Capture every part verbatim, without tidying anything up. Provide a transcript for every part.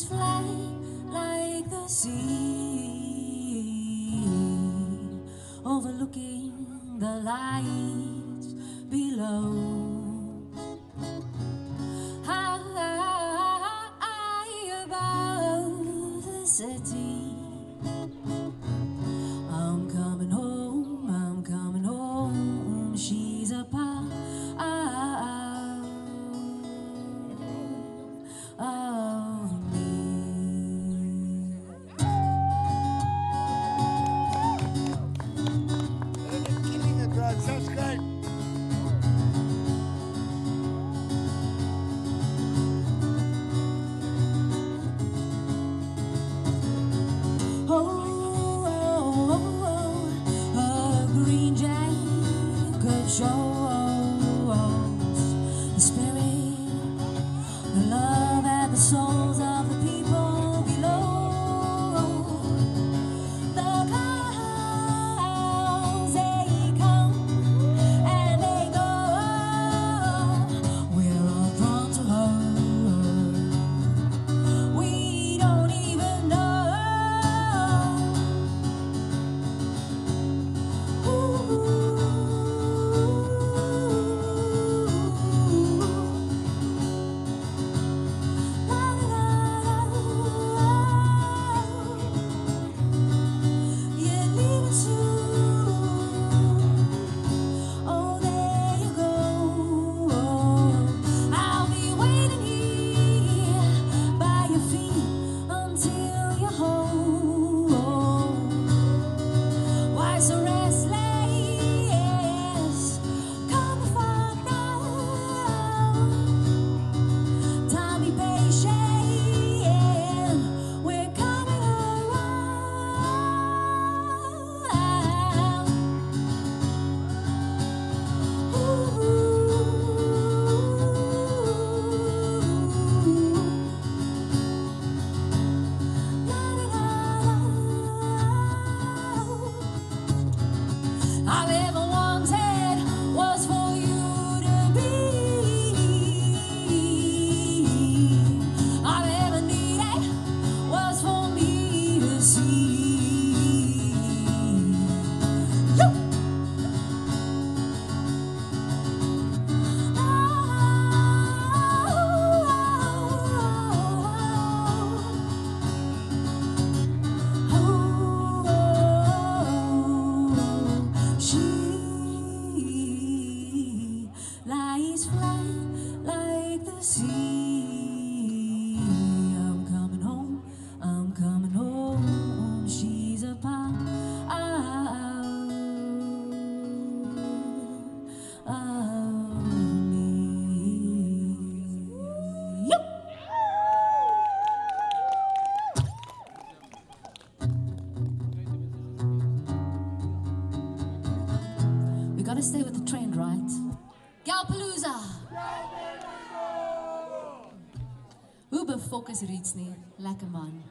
lies fly like the sea, overlooking the lights below. High above the city, I'm coming home, I'm coming home. She's a part of me. Killing it, bro. Sounds great. Oh, oh, oh, oh, a green jacket shows the spirit, the love and the souls of the people below. The clouds, they come and they go. We're all drawn to her. We don't even know. Why so restless? Come the fuck down. Time be patient. We're coming around. I've ever wanted was for you to be. I've ever needed was for me to see. Yo! She lies flat like the sea. I'm coming home, I'm coming home. She's a part of me. Yo! We gotta stay with the trend, right? Galpalooza! Hoe befok is er iets nie? Lekker man.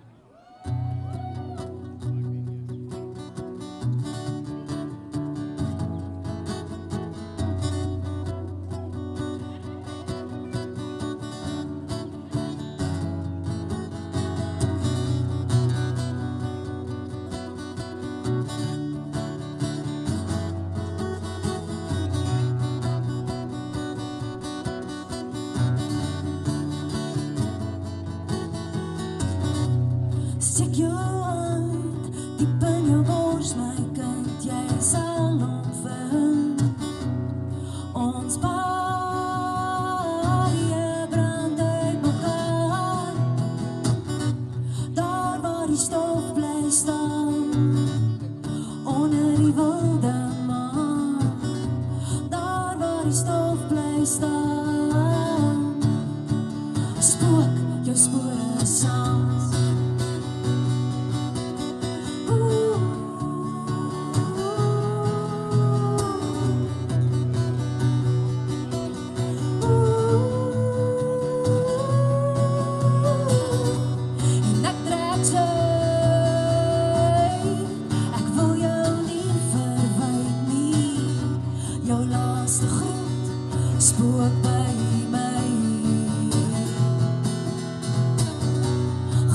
Stick your hand diep in jou bors, my kind, jy sal omvind. Ons baie brand uit mekaar, daar waar die stof bly staan, onder die wilde maan, daar waar die stof bly staan, spook jou spore saam. Spook by my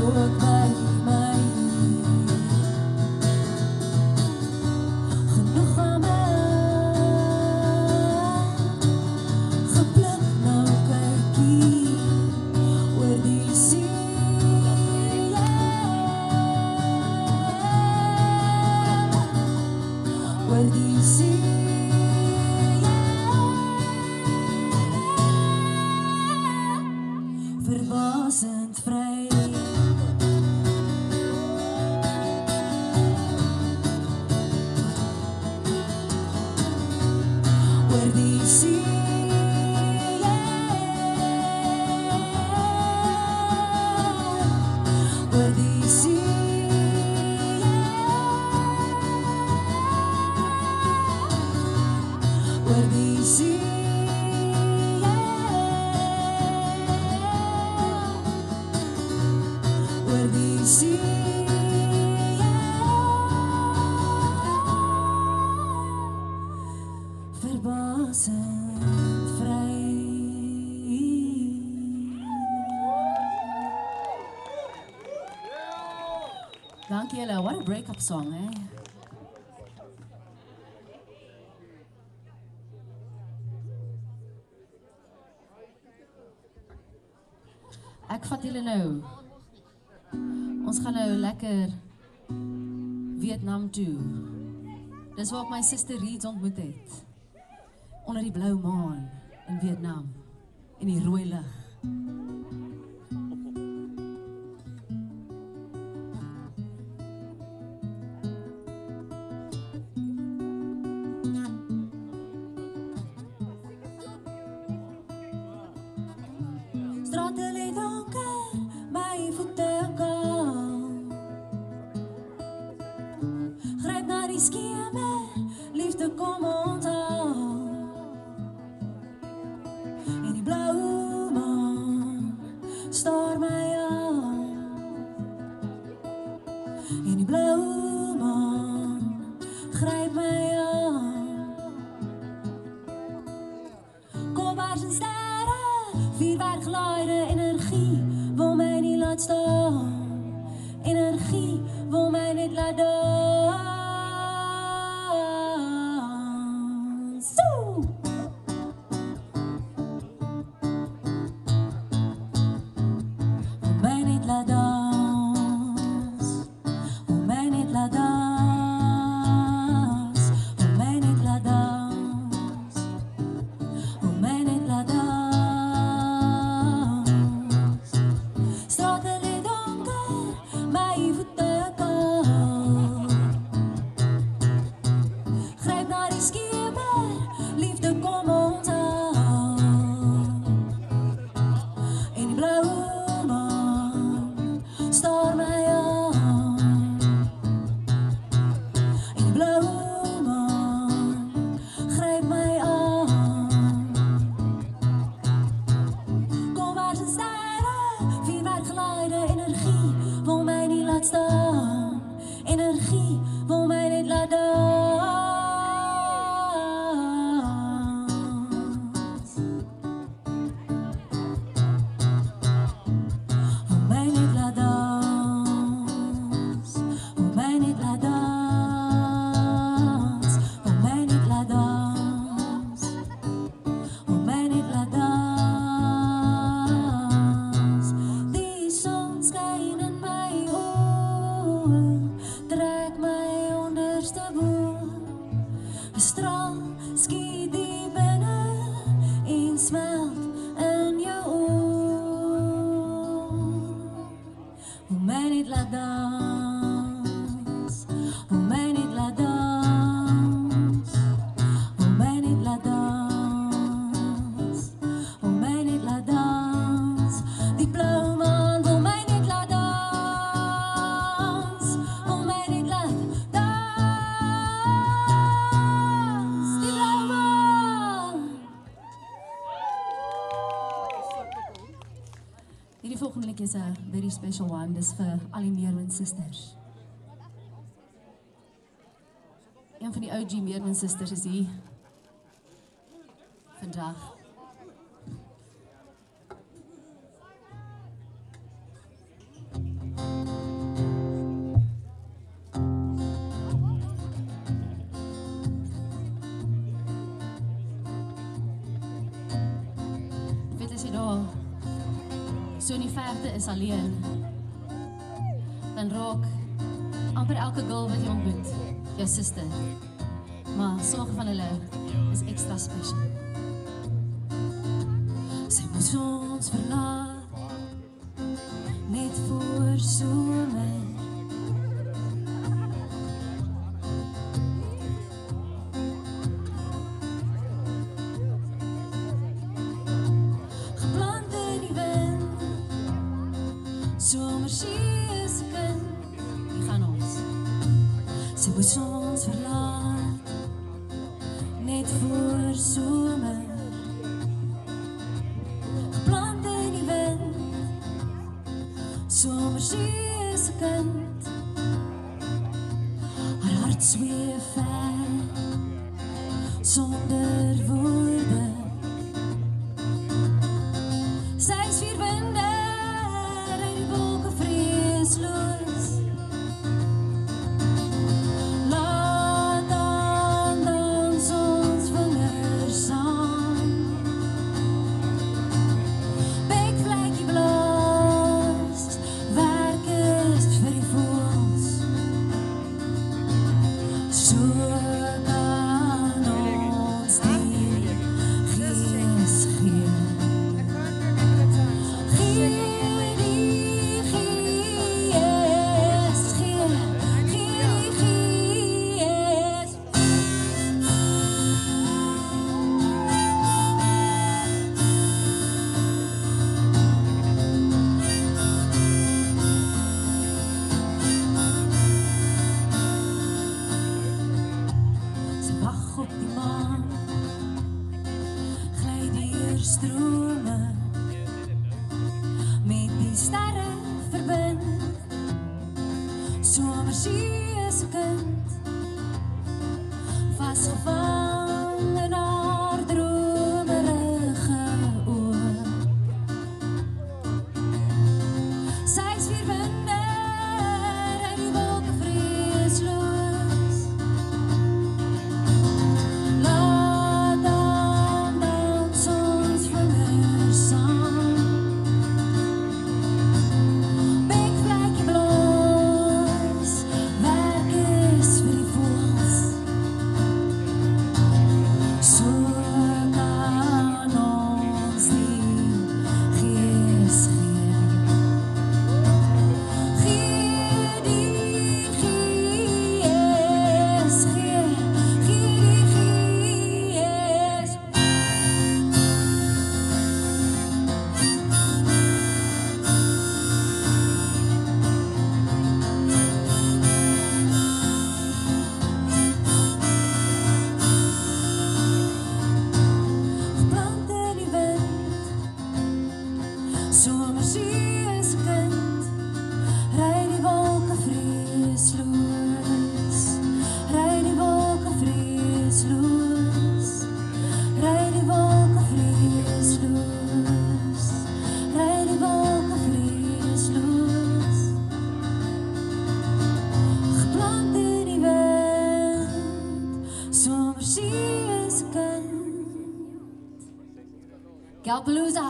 ook by my. Genoeg van my, gepluk nou kykie oor die see. Oor die see. Verbasend vry. Oor die see. Oor die see. Oor die see. Oor die see. Verbasend vry. Dankie julle, what a break-up song, hè? Ek vat julle nou. Ons gaan nou lekker Vietnam toe. Dis waar ek my suster Reeds ontmoet het. Onder die blou maan in Vietnam. In die rooi lig. Strate lê donker, my voete kaal. Gryp na die skemer, liefde kom onthaal. En die blou maan staar my aan. En die blou maan gryp my aan. Kommers en sterre, vuurwerkgeleide, energie wil my nie laat staan. Energie wil my net laat dans. Soe! Wil my net laat dans. Wil my net laat dans. Wil my net laat dans. Wil my net laat dans. Strate lê donker, my voete kaal. Gryp na die skemer, liefde kom onthaal. En die blou maan staar my aan. En die blou maan gryp my aan. Kommers en sterre, vuurwerkgeleide, energie wil my nie laat staan. Energie wil my net laat dans. Wil my net laat dans. Wil my net laat dans. Wil my net laat dans. Wil my net laat dans. Die son skyn in my oë, trek my onderste bo. 'n straal skiet diep binne en smelt in jou oë. Wil my net laat dans. Wil my net laat dans. Wil my net laat dans. Wil my net laat dans. Die blou maan wil my net laat dans. Wil my net laat dans. Die blou maan. Hierdie volgende liedjie is 'n very special one. Dis vir al die Meermin sisters. Een van die O G Meermin sisters is hier vandag. so in die verte is alleen, dan raak amper elke girl wat jy ontmoet, jou suster. Maar sommige van hulle is extra special. Sy moes ons verlaat, net voor somer. Geplant in die wind, somer sy is 'n kind. Hier gaan ons. Sy moes ons verlaat, net voor somer. Geplant in die wind, somer sy is 'n kind. Haar hart zweef ver, sonder woorde. Sy is vier winde, in die wolke vreesloos. Laat dan dans ons vingers saam. Bekvlekkie blaas, werk is vir die voels. So kan ons die gees gee. Gee die gees, gee, gee die gees. Sy wag op die maan, gly deur strome, met die sterre verbind. Somer sy is 'n kind, vasgevang in haar dromerige oë. Sy is vier winde, uit die wolke vreesloos. Laat dan dans ons vingers saam. Bekvlekkie blaas, werk is vir die voels. So kan ons die gees gee. Gee die gees, gee, gee die gees. Geplant in die wind, somer sy is 'n kind. Ry die wolke vreesloos, ry die wolke vreesloos, ry die wolke vreesloos, ry die wolke vreesloos. Geplant in die wind, somer sy is 'n kind. Galpalooza.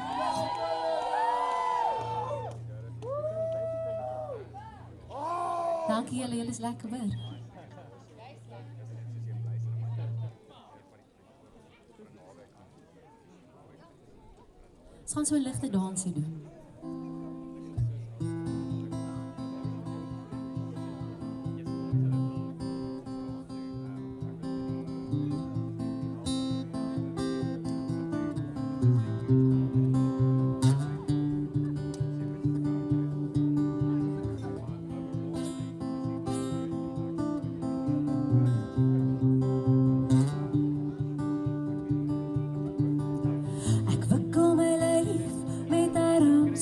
Dankie julle, julle is lekker hoor. Ons gaan so 'n ligte dansie doen. Ek wikkel my lyf met arms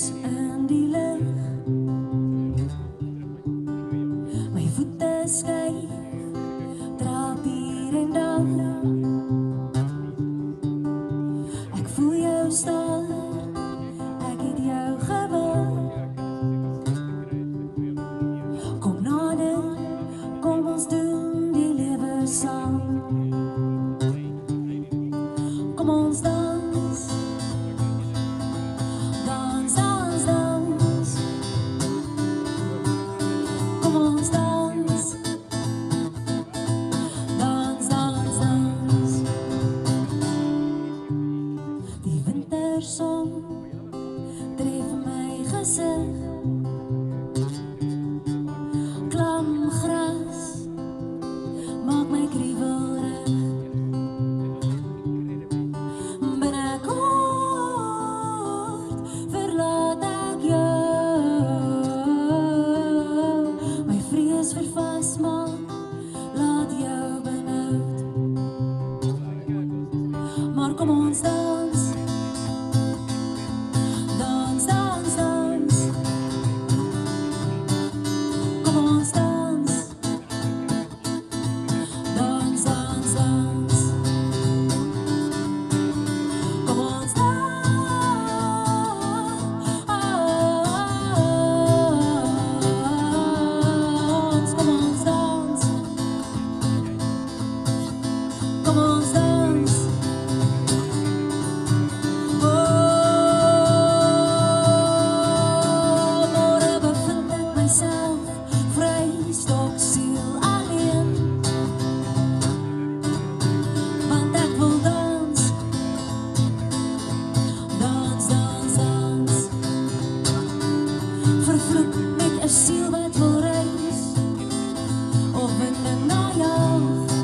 vervloek met 'n siel wat wil reis, of winding na jou.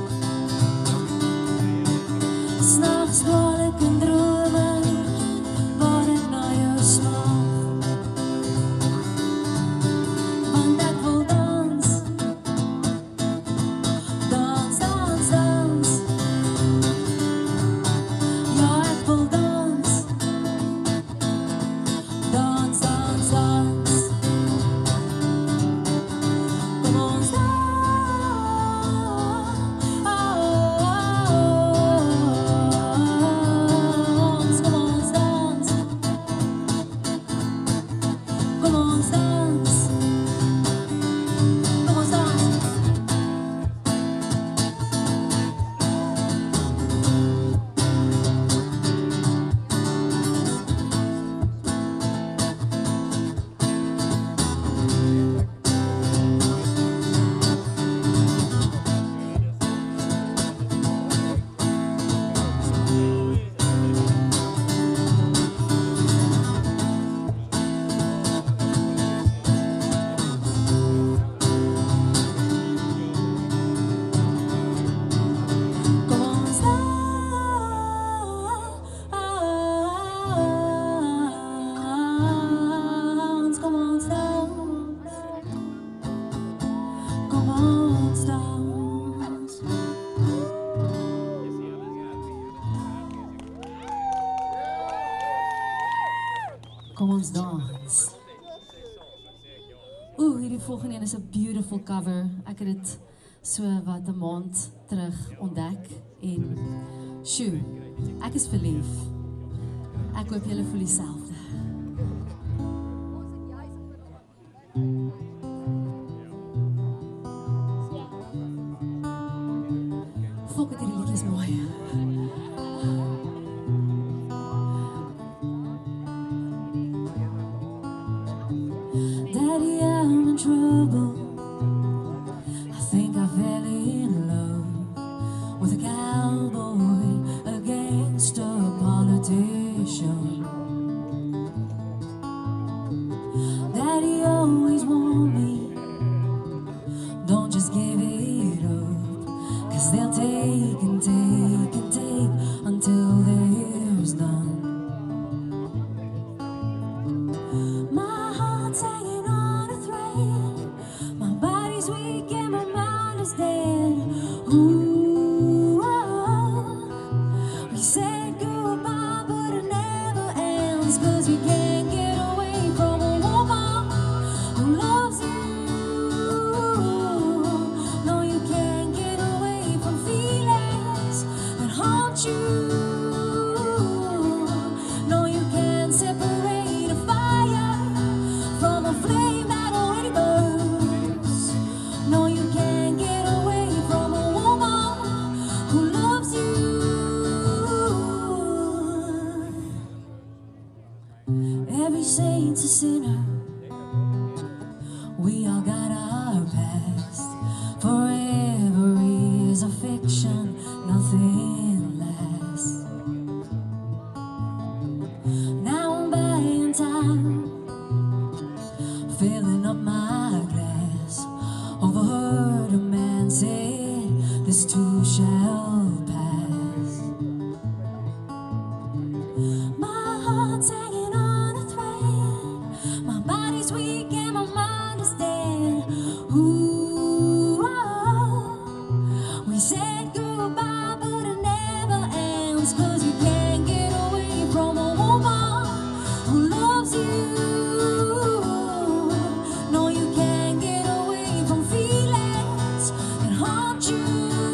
S'nags dwaal ek in drome, waar ek na jou smag. Want ek wil dans, dans, dans, dans. Ja, ek wil dans, dans, dans, dans. Kom ons dans, kom ons dans. Kom ons dans, kom ons dans. Kom ons dans, kom ons dans. Kom ons dans. Kom ons dans. Oeh, hierdie volgende een is 'n beautiful cover. Ek het dit so wat 'n maand terug ontdek en sjoe, ek is verlief. Ek hoop julle voel dieselfde. Fok, het hierdie liedjie is mooi. Daddy, I'm in trouble. I think I fell in love with a cowboy against a politician. Daddy always warned me, don't just give it up, 'cause they'll take and take and take until there's none. My heart's hanging on a thread, my body's weak and my mind is dead. Ooh, oh, we said goodbye but it never ends, 'cause you can't get away from a woman who loves you. No, you can't get away from feelings that haunt you. No, you can't separate a fire from a flame that already burns. No, you can't get away from a woman who loves you. Every saint's a sinner. We all got our past. Forever is a fiction, nothing lasts. Now I'm buying time, filling up my glass. Overheard a man say, this too shall pass. My heart's hanging on a thread, my body's weak and my mind is dead. Ooh, oh, we said goodbye but it never ends, 'cause you can't get away from a woman who loves you. No, you can't get away from feelings that haunt you.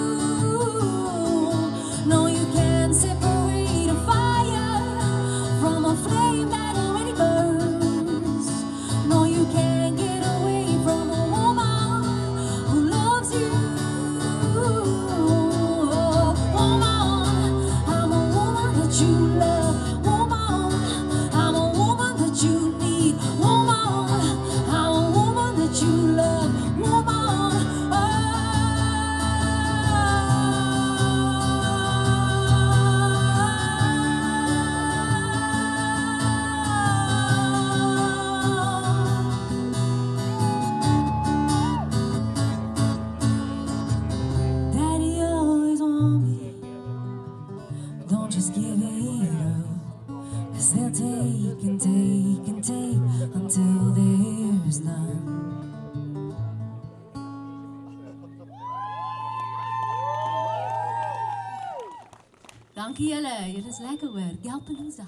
No, you can't separate a fire from a flame that already burns. No, you can't Dankie julle, julle is lekker hoor. Gelpalooza.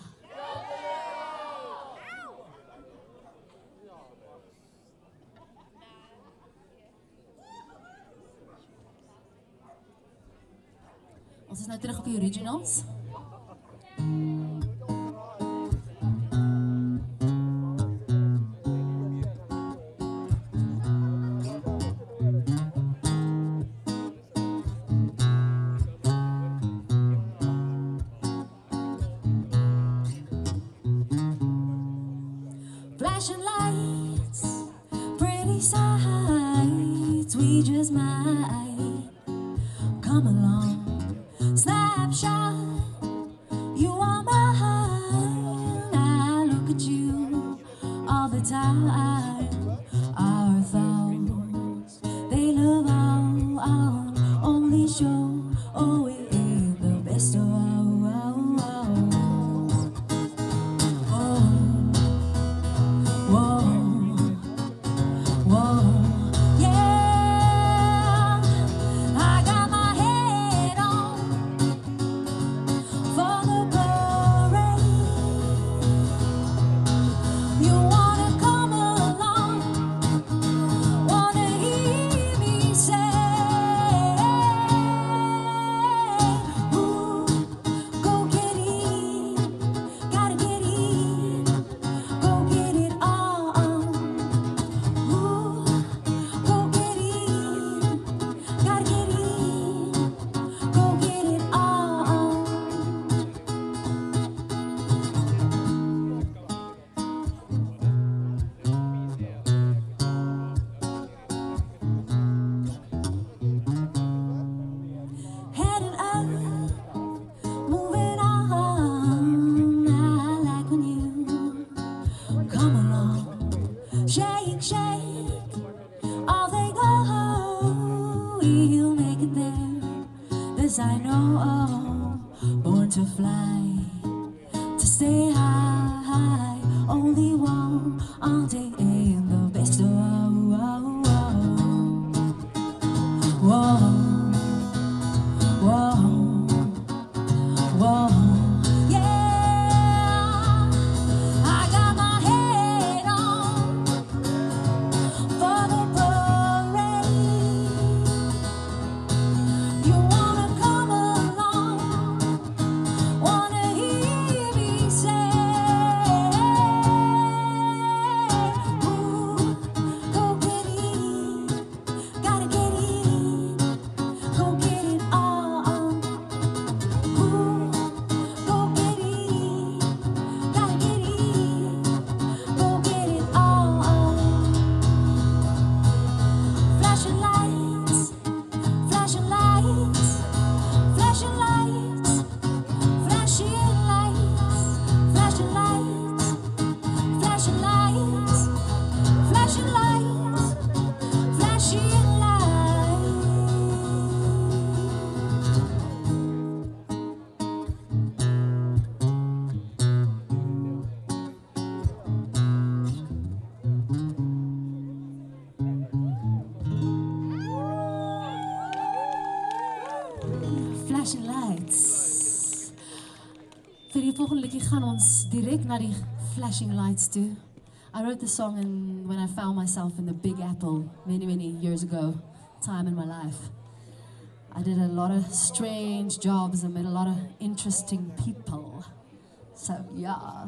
Ons is nou terug op die originals. Flashing lights, pretty sights, we just might come along. Snapshot, you are mine. I look at you all the time. Our thoughts, they love all, all only show. Oh, we ain't the best of all. Shake, shake, off they go. We'll make it there. This I know. Born to fly, to stay high, high. Only one, aren't they in the best of all? Whoa, whoa, whoa. Flashing lights. Vir die volgende liedjie gaan ons direk na die flashing lights toe. I wrote the song and when I found myself in the Big Apple many, many years ago, time in my life. I did a lot of strange jobs and met a lot of interesting people. So, yeah.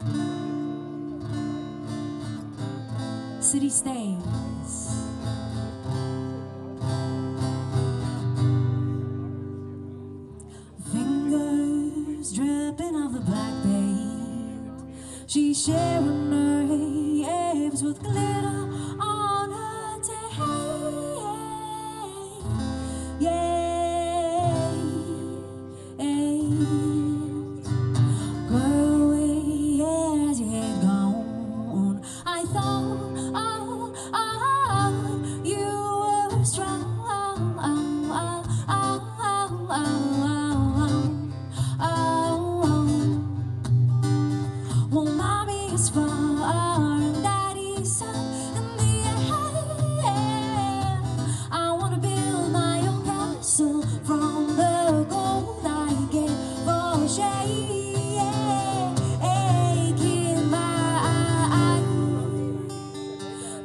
City stains. Fingers dripping off the black paint. She's sharing her waves with glitter on her tail. Yeah, girl, where's your head gone? I thought, oh, oh, you were strong. Well, mommy is far and daddy's son.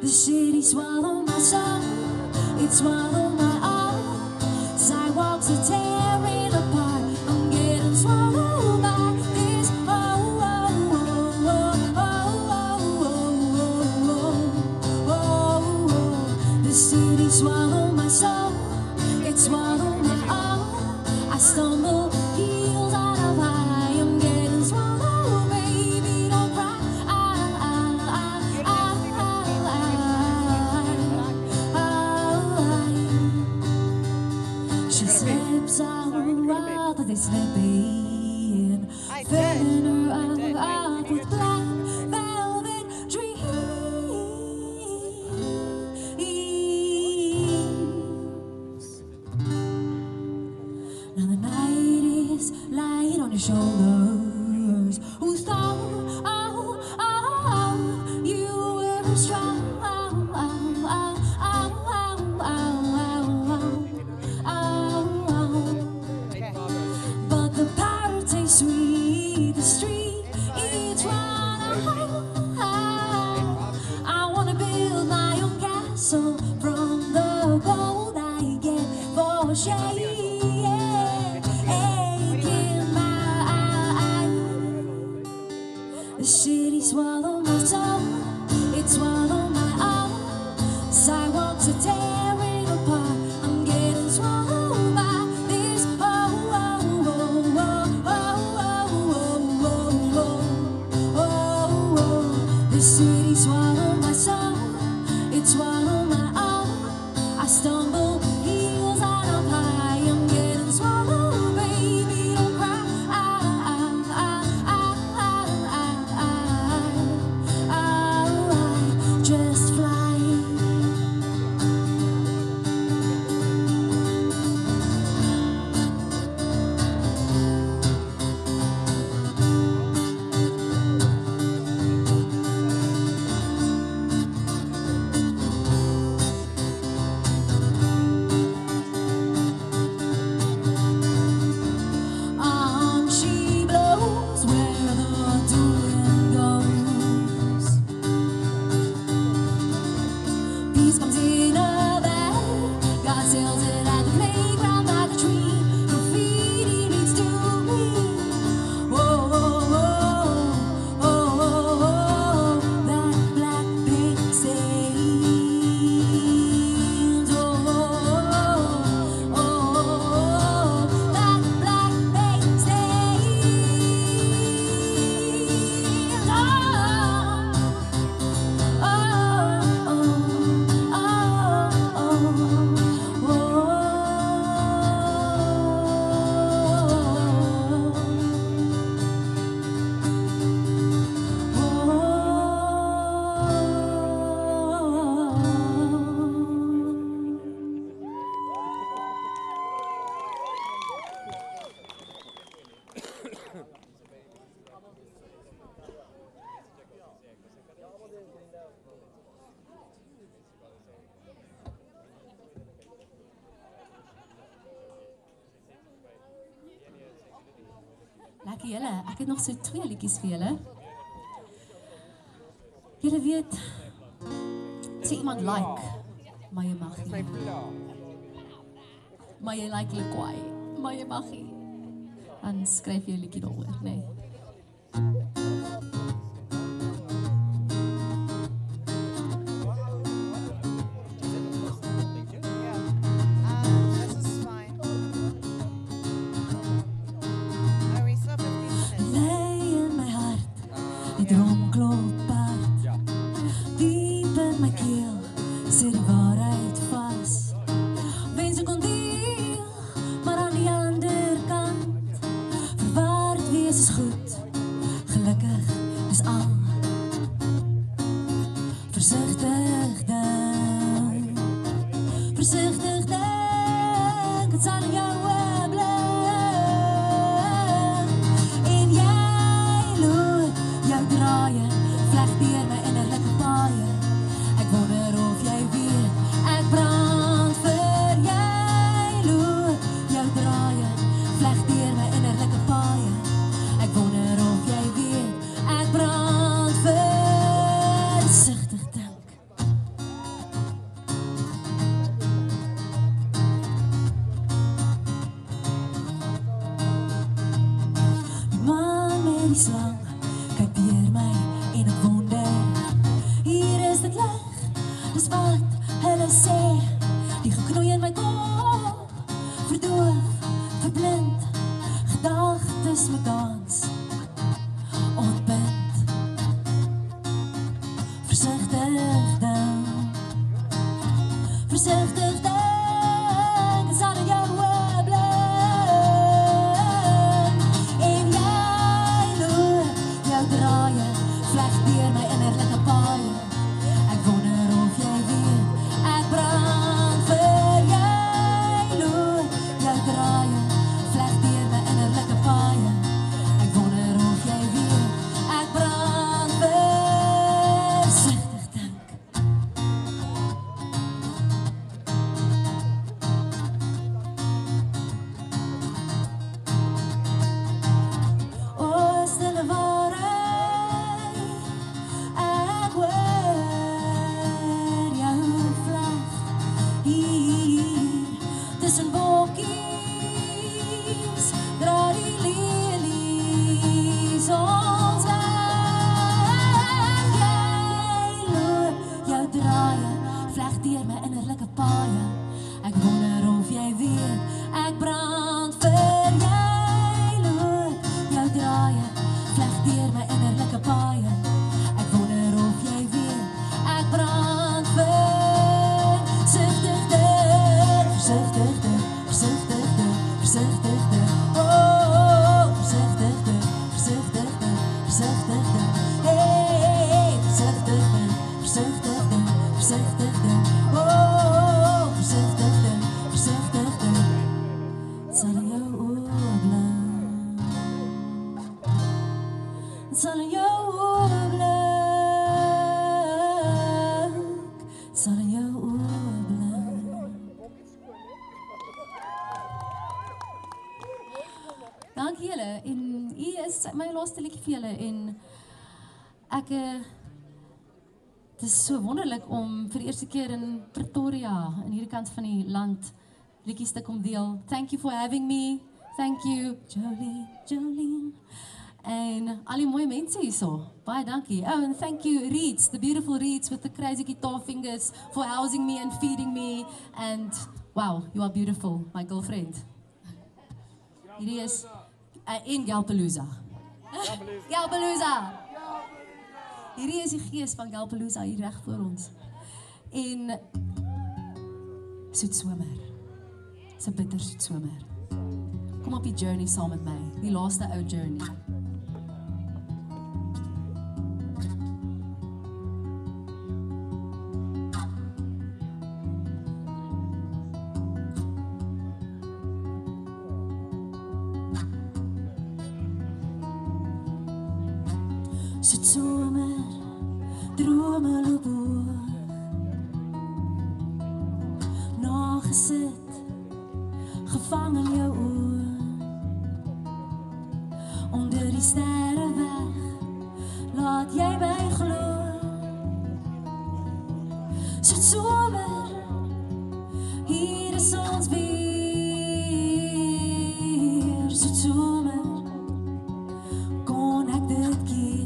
The city swallowed my soul, it swallowed my all. Sidewalks are tearing apart, I'm getting swallowed by this. Oh, oh, oh, oh, oh, oh, oh, oh, oh. The city swallowed my soul, it swallowed my all. I stumble, heels out of high, I'm getting swallowed, baby, don't cry. I, I, I, I, I, I. She slips out of this slipping, filling her up with black velvet dreams. Now the night is light on your shoulders. Who's thought, oh, oh, oh, you were strong. Oh, oh, oh, oh, oh, oh, oh, oh. But the powder tastes sweet, the street eats one. Oh, I wanna build my own castle from the gold I get for shade. The city swallowed my soul, it swallowed my all. Sidewalks are tearing apart, I'm getting swallowed by this. Oh, oh, oh, oh, oh, oh, oh, oh, oh. The city swallowed my soul, it swallowed my all. I stumble, heels out of high, I'm getting swallowed, baby, don't cry. I, I, I, I, just fly. On she blows where the wind goes. Peace comes in a bag, God sells it at the playground by the tree. Graffiti leads to me. Whoa, whoa, whoa, oh, oh, oh, that black paint stains. Oh, oh, oh, oh, that black paint stains. Oh, oh, oh, oh, Lekker julle, ek het nog so twee liedjies vir julle. Julle weet, sê iemand like, maar jy mag nie. Maar jy like hulle kwaai, maar jy mag nie. Dan skryf jy 'n liedjie daaroor, nee. Lei in my hart, die droom klop hard. Diep in my keel, sit die waarheid vas. Wens ek kon deel, maar aan die ander kant. Verwaard wees is goed, gelukkig is al. Versigtig dink, versigtig dink, het sal in jou oë blink. En jy loop jou draaie, vleg deur my innerlike paaie. Ek wonder of jy weet, ek brand vir jy loop jou draaie, vleg deur my innerlike paaie. Ek wonder of jy weet, ek brand vir versigtig dink, slang, kyk deur my en ek wonder. Hier is dit lig, dis wat hulle sê. Die geknoei in my kop, verdoof, verblind, gedagtes met dans, ontbind. Versigtig dan, versigtig dan. Dankie julle, en u is my laaste liedjie vir julle, en ek, het is so wonderlik om vir die eerste keer in Pretoria, in hierdie kant van die land, liedjies te kom deel. Thank you for having me, thank you, Jolene, Jolene, en al die mooie mense hierso, baie dankie. Oh, and thank you, Reeds, the beautiful Reeds with the crazy guitar fingers, for housing me and feeding me, and wow, you are beautiful, my girlfriend. Hierdie is Uh, in Galpalooza. Galpalooza. Hierdie is die gees van Galpalooza hier reg voor ons. En soet somer. Dis 'n bitter soet somer. Kom op die journey saam met my, die laaste ou journey. Soet somer, drome loop oor, nagesit, gevang in jou oor, onder die sterre weg, laat jy my glo. Soet somer, hier is ons weer, soet somer, kon ek dit keer.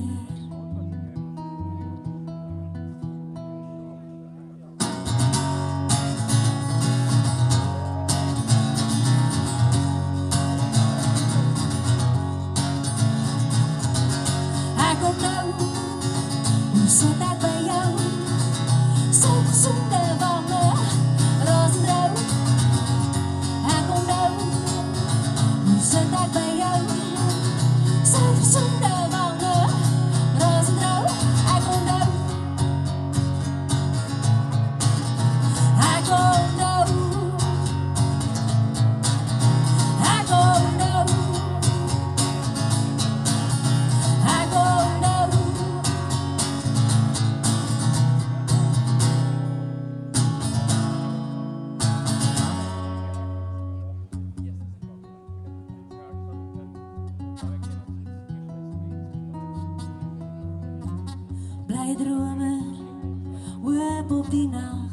Bly dromer, hoop op die nag.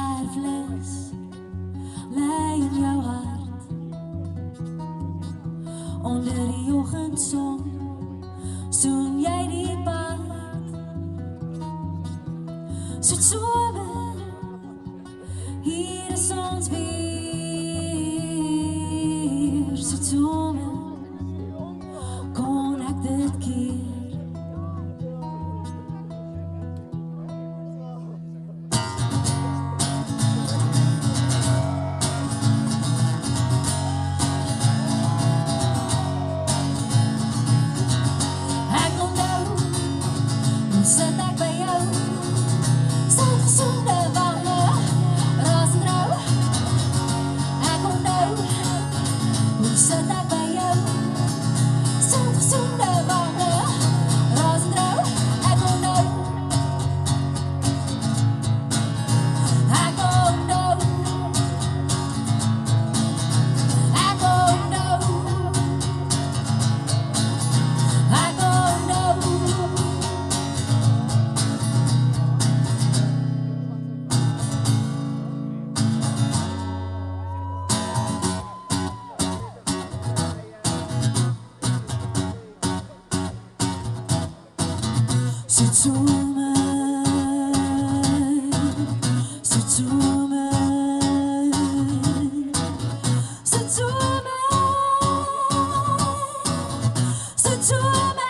Swerfles, lei in jou hart. oggendzon soen jy die pad. Soet somer, hier is ons weer. Soet somer, kon ek dit keer. Sit ek by jou, sal gesonde wange, rasend rou. Ek onthou, hoe sit ek by jou, sal gesonde wange, rasend rou. Ek onthou, ek onthou, ek onthou, ek onthou. Soet somer, soet somer, soet somer, soet somer.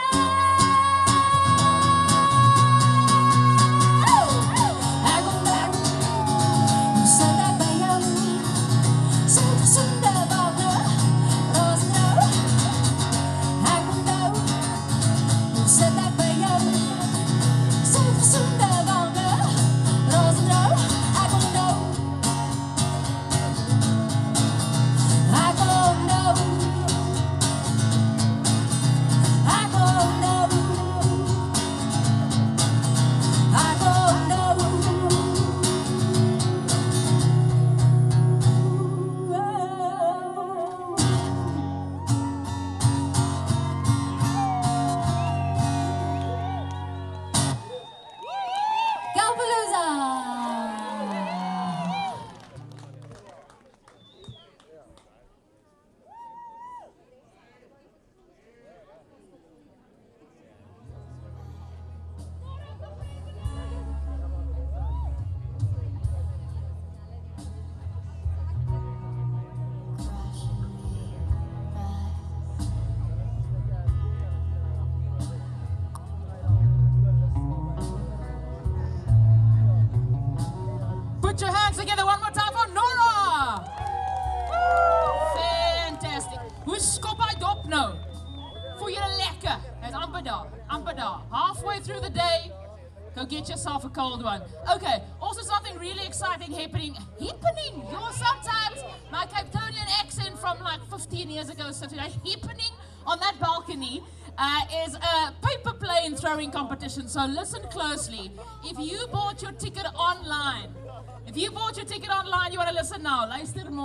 Ek onthou, hoe sit ek by jou, sal gesonde wange, rasend rou. Ek onthou, hoe sit ek by jou, gesonde wange, rasend rou. Ek onthou, ek onthou, ek onthou, ek onthou. Galpalooza! Put your hands together one more time for Nora! Woo! Fantastic. Hoe skop hy dop nou? Voel jy lekker? Hy's amper daar, amper daar. Halfway through the day, go get yourself a cold one. Okay, also something really exciting happening. Happening! You're sometimes my Capetonian accent from like fifteen years ago, so today, happening on that balcony uh, is a paper plane throwing competition. So listen closely. If you bought your ticket online, If you bought your ticket online, you want to listen now. Luister mooi.